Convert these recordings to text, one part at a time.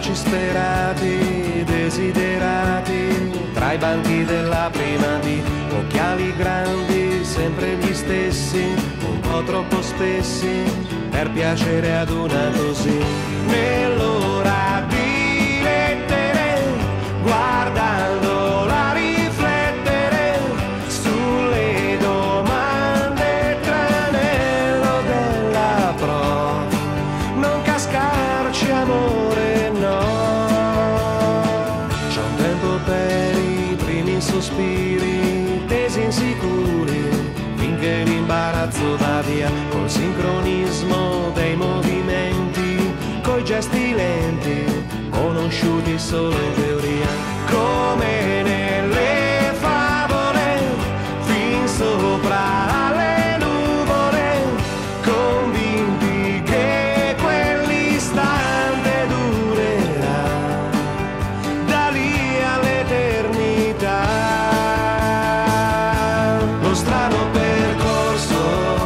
baci sperati, desiderati, tra i banchi della prima D, occhiali grandi, sempre gli stessi, un po' troppo spessi, per piacere ad una così. Nell'ora di lettere, guardandola riflettere sulle domande, tranello della prof, non cascarci amore, no. C'è un tempo per i primi sospiri, tesi insicuri, finché l'imbarazzo va via, col sincronismo dei movimenti, coi gesti lenti, conosciuti solo in teoria, come nelle favole, fin sopra le nuvole, convinti che quell'istante durerà, da lì all'eternità. Lo strano percorso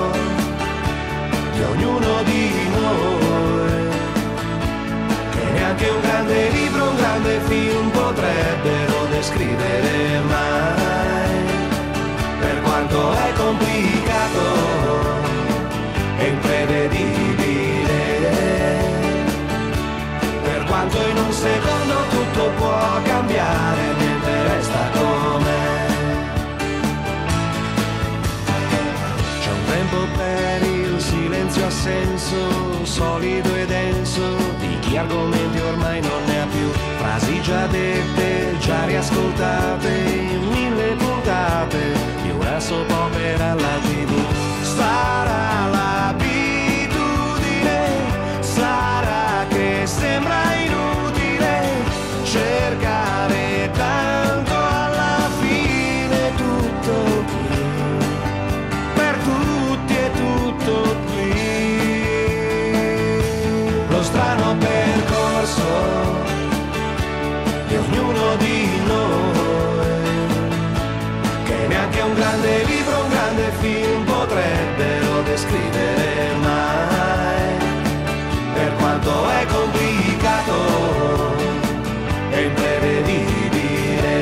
di ognuno di noi, che neanche un grande libro, un grande film potrebbero descrivere mai, per quanto è complicato e imprevedibile, per quanto in un secondo tutto può cambiare, niente resta com'è. C'è un tempo per il silenzio a senso, solido e denso, di chi argomenti ormai non ne ha più, frasi già dette, già riascoltate in 1000 puntate di una soap opera alla TV. Sarà l'abitudine, sarà che sembra inutile cercare tanto, alla fine tutto qui, per tutti è tutto qui. Lo strano percorso di ognuno di noi, che neanche un grande libro, un grande film potrebbero descrivere mai, per quanto è complicato e imprevedibile,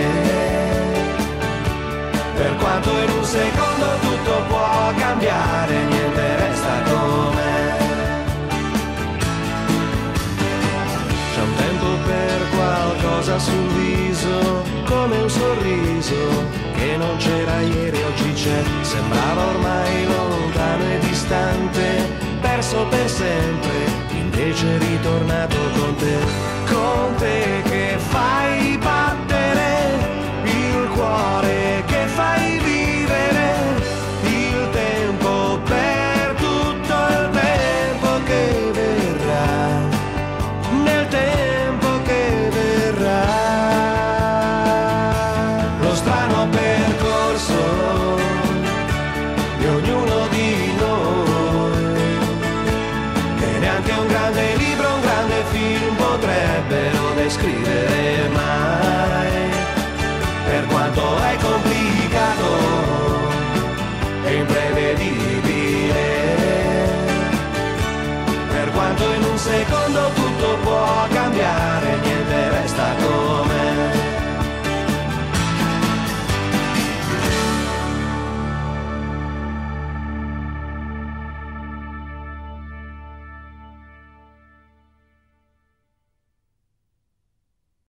per quanto in un secondo tutto può cambiare, niente resta com'è. C'è un tempo per qualcosa sul viso, come un sorriso che non c'era ieri, oggi c'è, sembrava ormai lontano e distante, perso per sempre, invece ritornato con te che fai parte